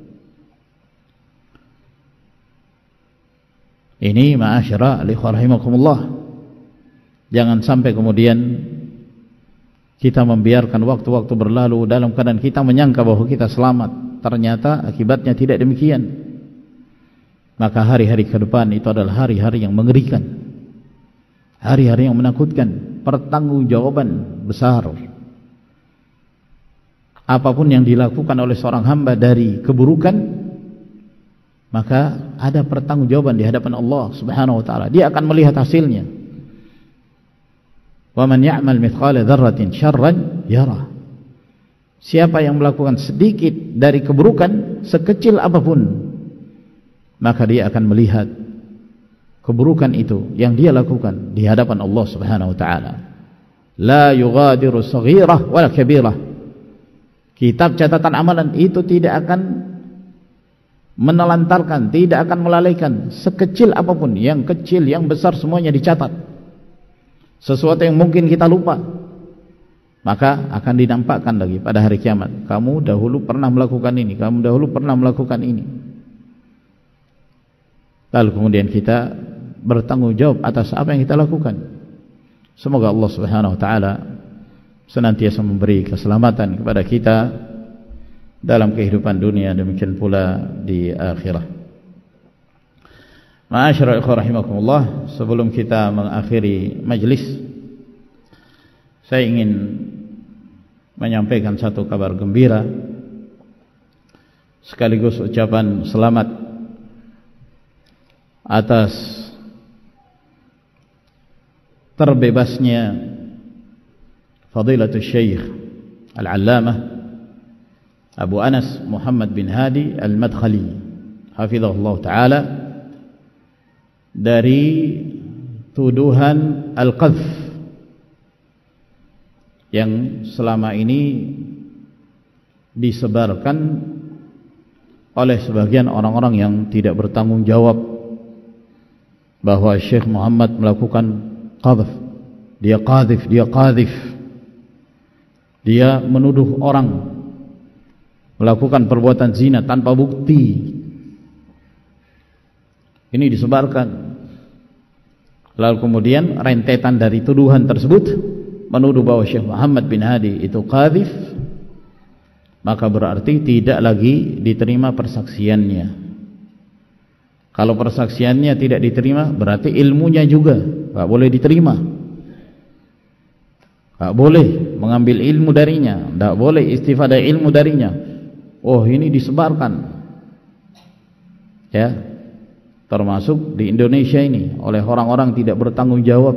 Speaker 1: Ini ma'asyara ikhwah rahimakumullah. Jangan sampai kemudian kita membiarkan waktu-waktu berlalu dalam keadaan kita menyangka bahwa kita selamat, ternyata akibatnya tidak demikian. Maka hari-hari ke depan itu adalah hari-hari yang mengerikan, hari-hari yang menakutkan, pertanggungjawaban besar. apapun yang dilakukan oleh seorang hamba dari keburukan, maka ada pertanggungjawaban di hadapan Allah Subhanahu wa taala. Dia akan melihat hasilnya. Wa man ya'mal mithqala dzarratin syarran yarah. Siapa yang melakukan sedikit dari keburukan sekecil apapun, maka dia akan melihat keburukan itu yang dia lakukan di hadapan Allah Subhanahu wa taala. La yughadiru saghirah wala kabirah. Kitab catatan amalan itu tidak akan menelantarkan, tidak akan melalaikan sekecil apapun, yang kecil, yang besar semuanya dicatat. Sesuatu yang mungkin kita lupa, maka akan dinampakkan lagi pada hari kiamat. Kamu dahulu pernah melakukan ini, kamu dahulu pernah melakukan ini. Lalu kemudian kita bertanggung jawab atas apa yang kita lakukan. Semoga Allah Subhanahu wa taala senantiasa memberi keselamatan kepada kita dalam kehidupan dunia, demikian pula di akhirat. Ma'asyiral ikhwah rahimakumullah, sebelum kita mengakhiri majlis, saya ingin menyampaikan satu kabar gembira sekaligus ucapan selamat atas terbebasnya Fadilatul Syekh Al-Allamah Abu Anas Muhammad bin Hadi Al-Madkhali hafizahullah ta'ala dari tuduhan Al-Qadhf yang selama ini disebarkan oleh sebagian orang-orang yang tidak bertanggung jawab bahwa Syekh Muhammad melakukan qadhf, dia qadhif, dia qadhif, dia menuduh orang melakukan perbuatan zina tanpa bukti. Ini disebarkan. Lalu kemudian rentetan dari tuduhan tersebut menuduh bahwa Syekh Muhammad bin Hadi itu qadhif, maka berarti tidak lagi diterima persaksiannya. Kalau persaksiannya tidak diterima, berarti ilmunya juga tidak boleh diterima. Tak boleh mengambil ilmu darinya, tak boleh istifadah ilmu darinya. Oh, ini disebarkan, ya, termasuk di Indonesia ini oleh orang-orang tidak bertanggung jawab,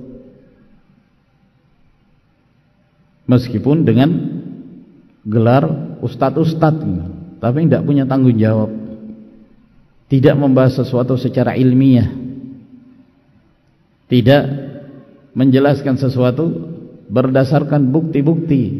Speaker 1: meskipun dengan gelar ustadz-ustadz, tapi tidak punya tanggung jawab, tidak membahas sesuatu secara ilmiah, tidak menjelaskan sesuatu berdasarkan bukti-bukti,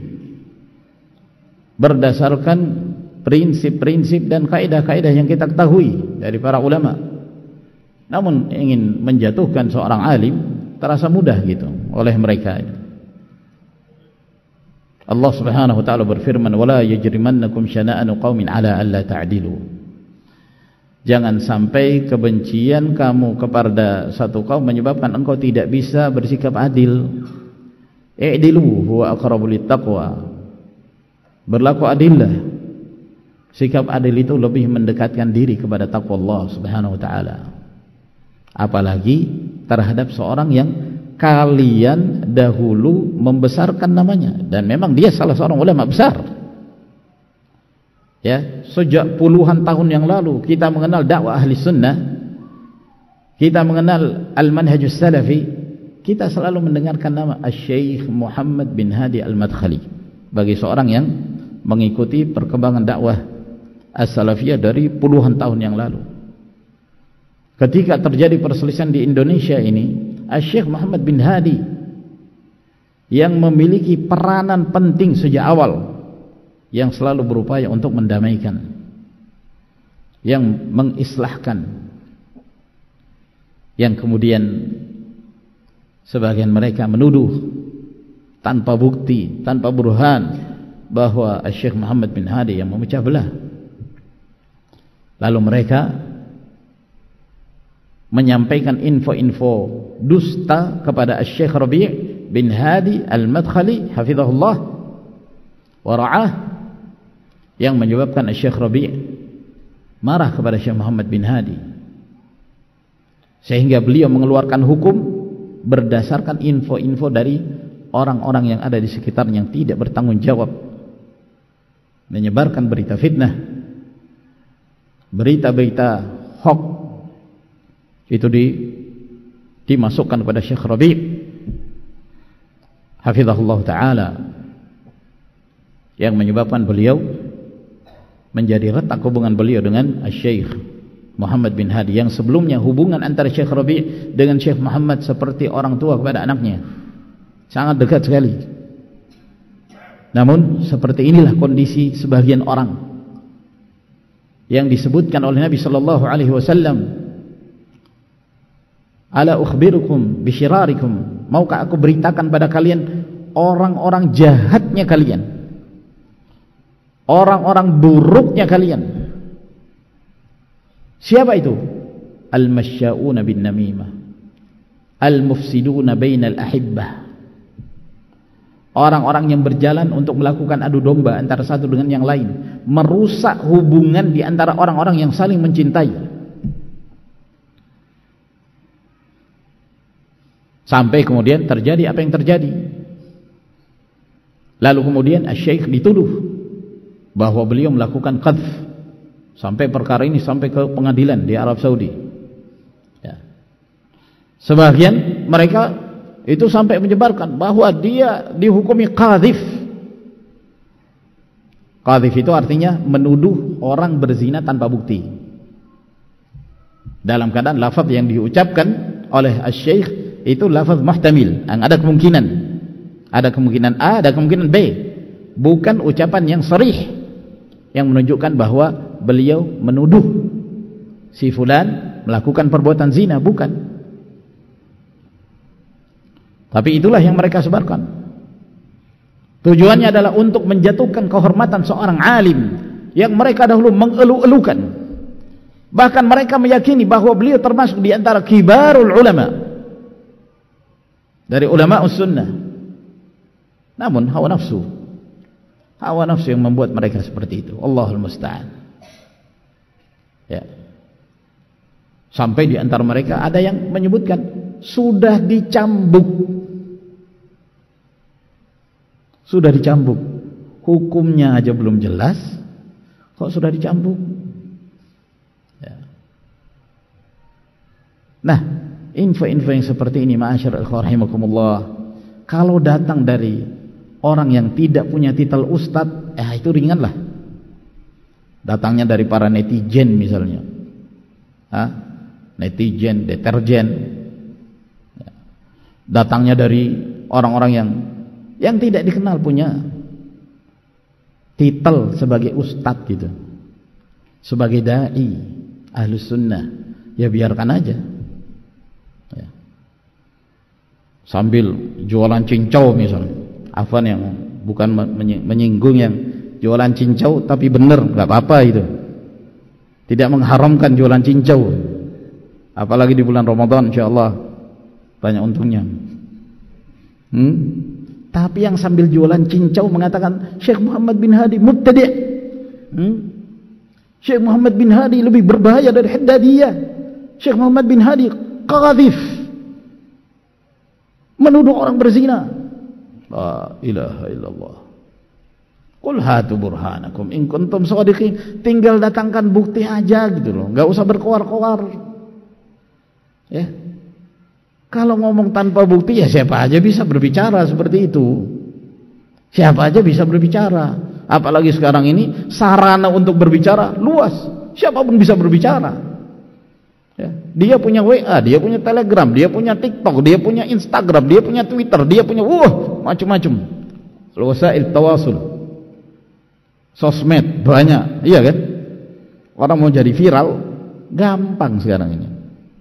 Speaker 1: berdasarkan prinsip-prinsip dan kaidah-kaidah yang kita ketahui dari para ulama. Namun ingin menjatuhkan seorang alim terasa mudah gitu oleh mereka. Allah Subhanahu wa taala berfirman, "Wala yajrimannakum syana'anu qaumin 'ala alla ta'dilu." Jangan sampai kebencian kamu kepada satu kaum menyebabkan engkau tidak bisa bersikap adil. I'dilu huwa aqrabu littaqwa. Berlaku adillah. Sikap adil itu lebih mendekatkan diri kepada takwa Allah Subhanahu wa taala. Apalagi terhadap seorang yang kalian dahulu membesarkan namanya, dan memang dia salah seorang ulama besar. Ya, sejak puluhan tahun yang lalu kita mengenal dakwah ahli sunnah, kita mengenal al-manhajus salafi, kita selalu mendengarkan nama Syekh Muhammad bin Hadi Al-Madkhali bagi seorang yang mengikuti perkembangan dakwah as-salafiyah dari puluhan tahun yang lalu. Ketika terjadi perselisihan di Indonesia ini, Syekh Muhammad bin Hadi yang memiliki peranan penting sejak awal, yang selalu berupaya untuk mendamaikan, yang mengislahkan, yang kemudian sebagian mereka menuduh tanpa bukti, tanpa burhan bahwa Syekh Muhammad bin Hadi yang memecah belah. Lalu mereka menyampaikan info-info dusta kepada Syekh Rabi' bin Hadi Al-Madkhali hafizahullah wa ra'ah, yang menyebabkan Syekh Rabi' marah kepada Syekh Muhammad bin Hadi, sehingga beliau mengeluarkan hukum berdasarkan info-info dari orang-orang yang ada di sekitarnya yang tidak bertanggung jawab. menyebarkan berita fitnah, berita-berita hoax, itu di, dimasukkan kepada Syekh Rabi' hafizahullah ta'ala, yang menyebabkan beliau menjadi retak hubungan beliau dengan Syekh Muhammad bin Hadi, yang sebelumnya hubungan antara Syekh Rabi' dengan Syekh Muhammad seperti orang tua kepada anaknya, sangat dekat sekali. Namun seperti inilah kondisi sebagian orang yang disebutkan oleh Nabi sallallahu alaihi wasallam, ala ukhbirukum bisyirarikum, maukah aku beritakan pada kalian orang-orang jahatnya kalian, orang-orang buruknya kalian. Siapa itu? Al-masya'una bin namimah, al-mufsiduna bainal ahibbah, orang-orang yang berjalan untuk melakukan adu domba antara satu dengan yang lain, merusak hubungan di antara orang-orang yang saling mencintai. Sampai kemudian terjadi apa yang terjadi. Lalu kemudian Asy-Syaikh dituduh bahwa beliau melakukan qadhf, sampai perkara ini sampai ke pengadilan di Arab Saudi. Ya. Sebagian mereka itu sampai menyebarkan bahwa dia dihukumi qadhif. Qadhif itu artinya menuduh orang berzina tanpa bukti, dalam keadaan lafaz yang diucapkan oleh Asy-Syaikh itu lafaz muhtamil, yang ada kemungkinan, ada kemungkinan A, ada kemungkinan B, bukan ucapan yang sharih yang menunjukkan bahwa beliau menuduh si fulan melakukan perbuatan zina, bukan. Tapi itulah yang mereka sebarkan. Tujuannya adalah untuk menjatuhkan kehormatan seorang alim yang mereka dahulu mengeluh-elukan. Bahkan mereka meyakini bahwa beliau termasuk di antara kibarul ulama, dari ulama sunnah. Namun hawa nafsu, hawa nafsu yang membuat mereka seperti itu. Allahul musta'an. Ya. Sampai di antara mereka ada yang menyebutkan sudah dicambuk. Sudah dicambuk, hukumnya aja belum jelas, kok sudah dicambuk? Ya. Nah, info-info yang seperti ini, ma'asyarul ikhwah rahimakumullah, kalau datang dari orang yang tidak punya titel ustadz, eh itu ringan lah. Datangnya dari para netizen misalnya, Hah? netizen, deterjen, ya. Datangnya dari orang-orang yang yang tidak dikenal punya titel sebagai ustadz gitu, sebagai dai ahlus sunnah, ya biarkan aja ya. Sambil jualan cincau misalnya, afwan yang bukan menyinggung yang jualan cincau, tapi benar, nggak apa-apa itu, tidak mengharamkan jualan cincau, apalagi di bulan Ramadan insyaallah banyak untungnya. hmm? Tapi yang sambil jualan cincau mengatakan Syekh Muhammad bin Hadi mubtadi', hmm? Syekh Muhammad bin Hadi lebih berbahaya dari Haddadiyah, Syekh Muhammad bin Hadi qadhif, menuduh orang berzina. La ilaha illallah. Qul hatu burhanakum in kuntum shadiqin. Tinggal datangkan bukti aja gitu loh, enggak usah berkoar-koar. Ya. Kalau ngomong tanpa bukti, ya siapa aja bisa berbicara seperti itu. Siapa aja bisa berbicara. Apalagi sekarang ini sarana untuk berbicara luas. Siapapun bisa berbicara. Ya. Dia punya W A, dia punya Telegram, dia punya TikTok, dia punya Instagram, dia punya Twitter, dia punya wah macam-macam. Wasail tawasul, sosmed banyak, iya kan? Orang mau jadi viral gampang sekarang ini.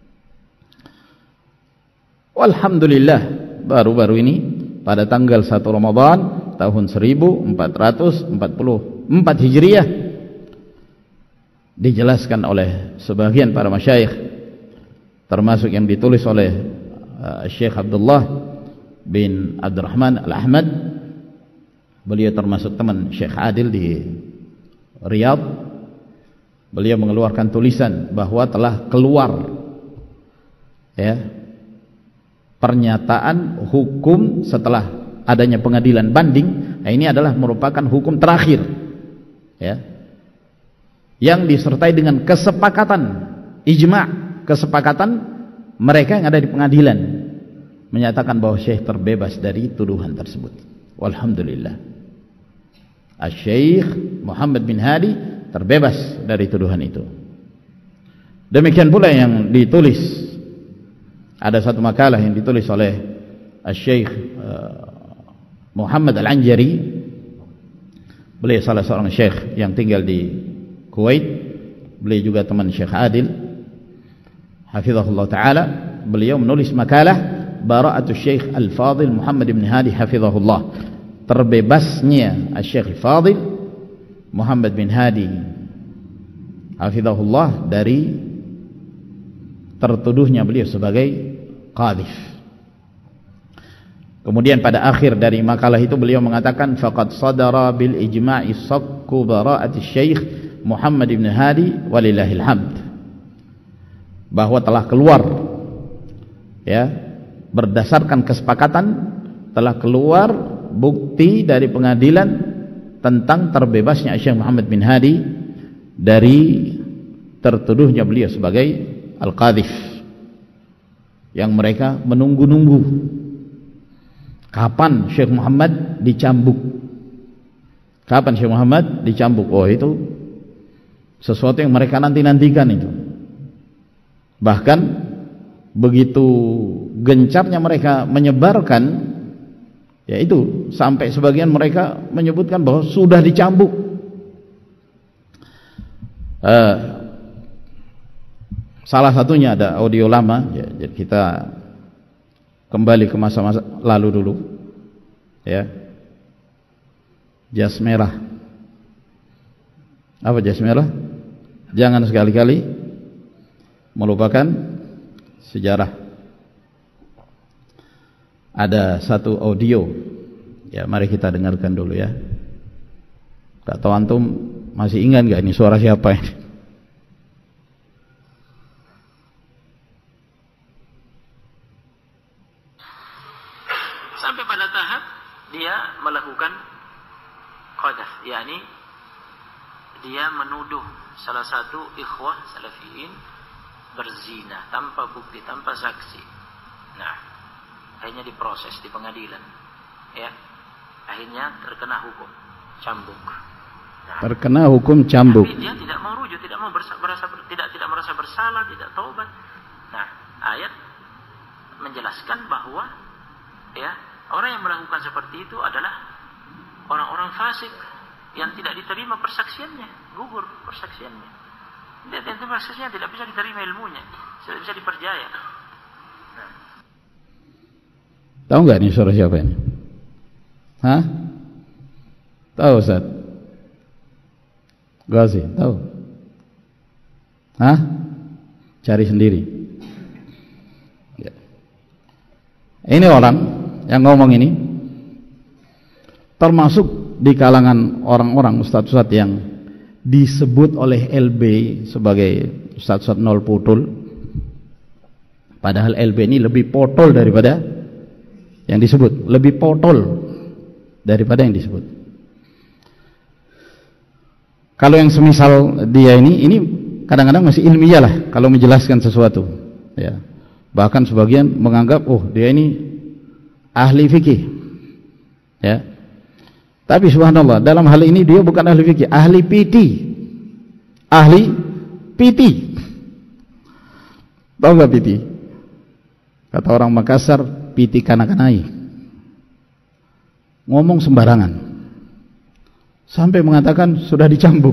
Speaker 1: Alhamdulillah, baru-baru ini pada tanggal satu Ramadan tahun seribu empat ratus empat puluh empat Hijriah dijelaskan oleh sebagian para masyayikh, termasuk yang ditulis oleh uh, Syekh Abdullah bin Abdurrahman Al-Ahmad. Beliau termasuk teman Syekh Adil di Riyadh. Beliau mengeluarkan tulisan bahwa telah keluar ya pernyataan hukum setelah adanya pengadilan banding. Nah, ini adalah merupakan hukum terakhir ya, yang disertai dengan kesepakatan ijma', kesepakatan mereka yang ada di pengadilan menyatakan bahwa Syekh terbebas dari tuduhan tersebut. Walhamdulillah, Syekh Muhammad bin Hadi terbebas dari tuduhan itu. Demikian pula yang ditulis, ada satu makalah yang ditulis oleh Syekh Muhammad Al-Anjari. Beliau salah seorang syekh yang tinggal di Kuwait. Beliau juga teman Syekh Adil hafizahullah ta'ala. Beliau menulis makalah Bara'atu Syekh Al-Fadil Muhammad bin Hadi hafizahullah, terbebasnya Syekh Al-Fadil Muhammad bin Hadi hafizahullah dari tertuduhnya beliau sebagai qadhif. Kemudian pada akhir dari makalah itu beliau mengatakan faqad sadara bil ijma'i sakku bara'ati Syekh Muhammad bin Hadi walillahil hamd, bahwa telah keluar, ya, berdasarkan kesepakatan telah keluar bukti dari pengadilan tentang terbebasnya Syekh Muhammad bin Hadi dari tertuduhnya beliau sebagai al-qadhif, yang mereka menunggu-nunggu kapan Syekh Muhammad dicambuk, kapan Syekh Muhammad dicambuk. Oh, itu sesuatu yang mereka nanti-nantikan itu. Bahkan begitu gencarnya mereka menyebarkan, yaitu sampai sebagian mereka menyebutkan bahwa sudah dicambuk. Uh, salah satunya ada audio lama, ya, jadi kita kembali ke masa-masa lalu dulu, ya. Jas merah. Apa jas merah? Jangan sekali-kali melupakan sejarah. Ada satu audio, ya, mari kita dengarkan dulu, ya. Gak tahu antum masih ingat gak ini suara siapa ini?
Speaker 2: Sampai pada tahap dia melakukan qadhaf, yakni dia menuduh salah satu ikhwah salafiyin berzina tanpa bukti, tanpa saksi. Nah, akhirnya diproses di pengadilan, ya. Akhirnya terkena hukum cambuk. Nah,
Speaker 1: terkena hukum cambuk.
Speaker 2: Tapi dia tidak mau rujuk, tidak mau bersa, berasa tidak tidak merasa bersalah, tidak taubat. Nah, ayat menjelaskan bahwa, ya, orang yang melakukan seperti itu adalah orang-orang fasik yang tidak diterima persaksiannya, gugur persaksiannya. Dia tentu maksudnya tidak bisa diterima ilmunya, tidak bisa dipercaya. Nah.
Speaker 1: Tahu nggak nih suara siapa ini? Hah? Tahu Ustaz? Ghazi, tahu? Hah? Cari sendiri. Ya. Ini orang yang ngomong ini termasuk di kalangan orang-orang ustadz-ustadz yang disebut oleh L B sebagai ustadz-ustadz nol putul, padahal L B ini lebih potol daripada yang disebut, lebih potol daripada yang disebut. Kalau yang semisal dia ini, ini kadang-kadang masih ilmiah lah kalau menjelaskan sesuatu, ya. Bahkan sebagian menganggap, oh dia ini ahli fikih, ya. Tapi subhanallah, dalam hal ini dia bukan ahli fikih, ahli piti. Ahli piti. Tahu enggak piti? Kata orang Makassar, piti kanak-kanai. Ngomong sembarangan. Sampai mengatakan sudah dicambuk.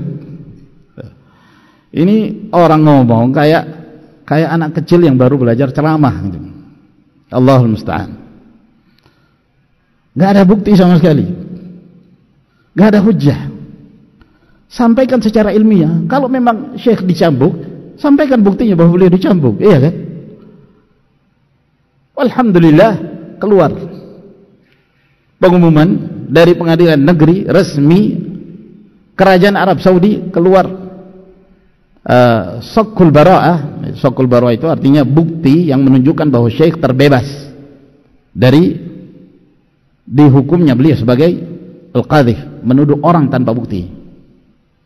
Speaker 1: Ini orang ngomong kayak kayak anak kecil yang baru belajar ceramah gitu. Allahul musta'an. Enggak ada bukti sama sekali. Gak ada hujjah. Sampaikan secara ilmiah. Kalau memang syekh dicambuk, sampaikan buktinya bahwa beliau dicambuk, iya kan? Alhamdulillah, keluar pengumuman dari pengadilan negeri resmi kerajaan Arab Saudi, keluar uh, Sakul Bara'ah. Sakul Bara'ah itu artinya bukti yang menunjukkan bahwa syekh terbebas dari dihukumnya beliau sebagai al-qadhif, menuduh orang tanpa bukti.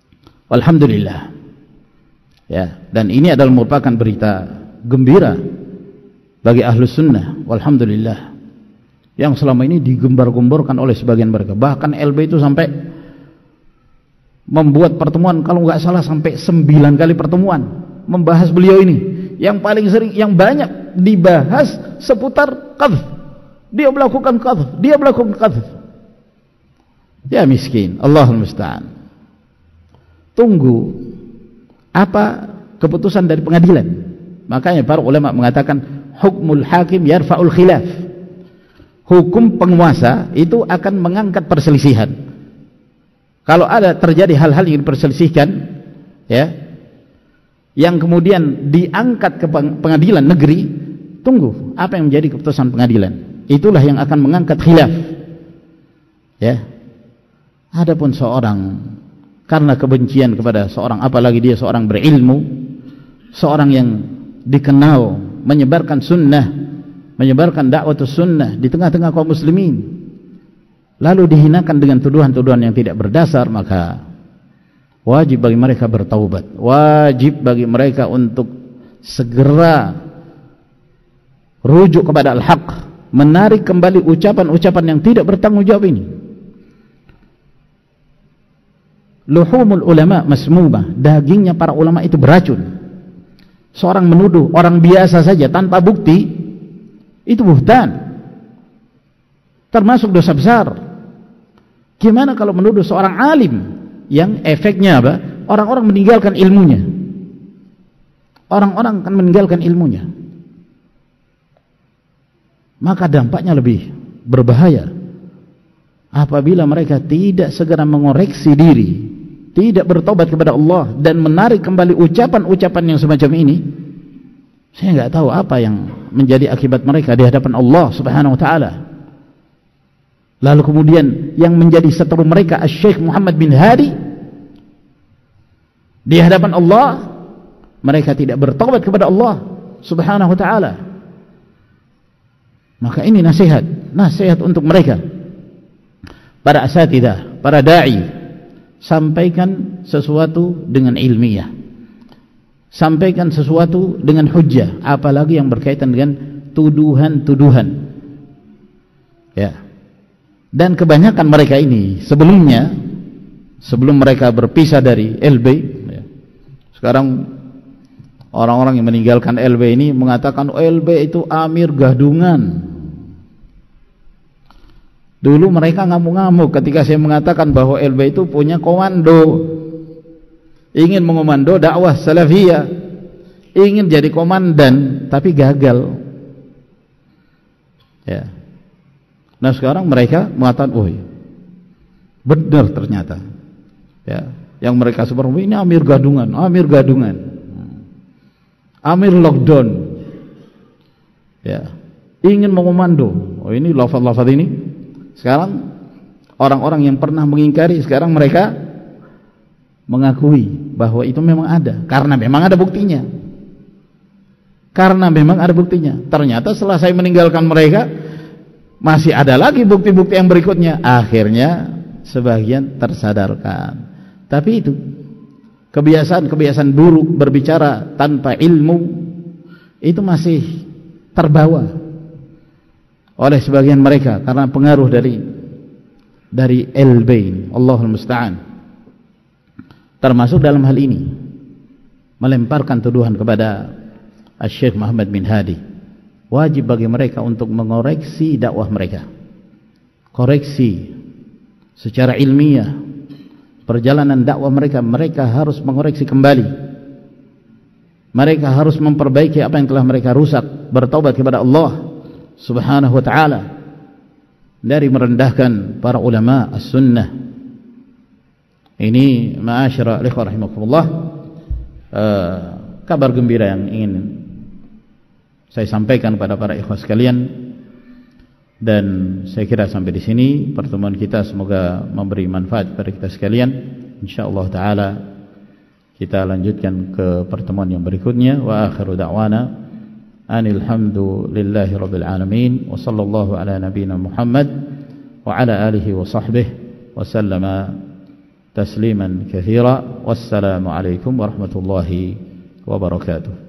Speaker 1: Alhamdulillah. Ya, dan ini adalah merupakan berita gembira bagi ahlus sunnah. Alhamdulillah. Yang selama ini digembar-gemborkan oleh sebagian mereka. Bahkan L B itu sampai membuat pertemuan, kalau nggak salah sampai sembilan kali pertemuan membahas beliau ini. Yang paling sering, yang banyak dibahas seputar qadhf. Dia melakukan qadhf, dia melakukan qadhf. Ya miskin, Allahul musta'an. Tunggu apa keputusan dari pengadilan. Makanya para ulama mengatakan hukmul hakim yarfa'ul khilaf. Hukum penguasa itu akan mengangkat perselisihan. Kalau ada terjadi hal-hal yang diperselisihkan, ya, yang kemudian diangkat ke pengadilan negeri, tunggu apa yang menjadi keputusan pengadilan. Itulah yang akan mengangkat khilaf. Ya. Adapun seorang karena kebencian kepada seorang, apalagi dia seorang berilmu, seorang yang dikenal menyebarkan sunnah, menyebarkan dakwah sunnah di tengah-tengah kaum muslimin, lalu dihinakan dengan tuduhan-tuduhan yang tidak berdasar, maka wajib bagi mereka bertaubat, wajib bagi mereka untuk segera rujuk kepada al-haq, menarik kembali ucapan-ucapan yang tidak bertanggung jawab ini. Luhumul ulama masmumah, dagingnya para ulama itu beracun. Seorang menuduh orang biasa saja tanpa bukti, itu buhtan, termasuk dosa besar. Gimana kalau menuduh seorang alim yang efeknya apa? Orang-orang meninggalkan ilmunya. Orang-orang akan meninggalkan ilmunya. Maka dampaknya lebih berbahaya apabila mereka tidak segera mengoreksi diri, tidak bertobat kepada Allah dan menarik kembali ucapan-ucapan yang semacam ini. Saya nggak tahu apa yang menjadi akibat mereka di hadapan Allah Subhanahu wa taala. Lalu kemudian yang menjadi seteru mereka Asy-Syaikh Muhammad bin Hadi, di hadapan Allah mereka tidak bertobat kepada Allah Subhanahu wa taala. Maka ini nasihat, nasihat untuk mereka. Para asatidzah, para dai, sampaikan sesuatu dengan ilmiah, sampaikan sesuatu dengan hujjah, apalagi yang berkaitan dengan tuduhan-tuduhan. Ya. Dan kebanyakan mereka ini sebelumnya, sebelum mereka berpisah dari L B, ya, sekarang orang-orang yang meninggalkan L B ini mengatakan oh, L B itu amir gadungan. Dulu mereka ngamuk-ngamuk ketika saya mengatakan bahwa L B itu punya komando, ingin mengomando dakwah salafiyah, ingin jadi komandan, tapi gagal. Ya. Nah sekarang mereka mengatakan, oh benar ternyata. Ya, yang mereka seperti ini amir gadungan, amir gadungan, amir lockdown. Ya, ingin mengomando. Oh ini lafaz-lafaz ini. Sekarang orang-orang yang pernah mengingkari, sekarang mereka mengakui bahwa itu memang ada, karena memang ada buktinya. Karena memang ada buktinya. Ternyata setelah saya meninggalkan mereka, masih ada lagi bukti-bukti yang berikutnya. Akhirnya sebagian tersadarkan. Tapi itu kebiasaan-kebiasaan buruk berbicara tanpa ilmu itu masih terbawa oleh sebagian mereka karena pengaruh dari dari L B ini. Allahul musta'an. Termasuk dalam hal ini melemparkan tuduhan kepada Asy-Syaikh Muhammad bin Hadi. Wajib bagi mereka untuk mengoreksi dakwah mereka, koreksi secara ilmiah perjalanan dakwah mereka. Mereka harus mengoreksi kembali, mereka harus memperbaiki apa yang telah mereka rusak, bertaubat kepada Allah Subhanahu wa ta'ala dari merendahkan para ulama as-sunnah. Ini ma'asyara ikhwah rahimakumullah, uh, kabar gembira yang ingin saya sampaikan kepada para ikhwah sekalian. Dan saya kira sampai di sini pertemuan kita, semoga memberi manfaat kepada kita sekalian. Insyaallah taala kita lanjutkan ke pertemuan yang berikutnya. Wa akhiru da'wana anil hamdulillahi rabbil alamin wa sallallahu ala nabiyyina Muhammad wa ala alihi wa sahbihi wa sallama تسليما كثيرا. والسلام عليكم ورحمة الله وبركاته.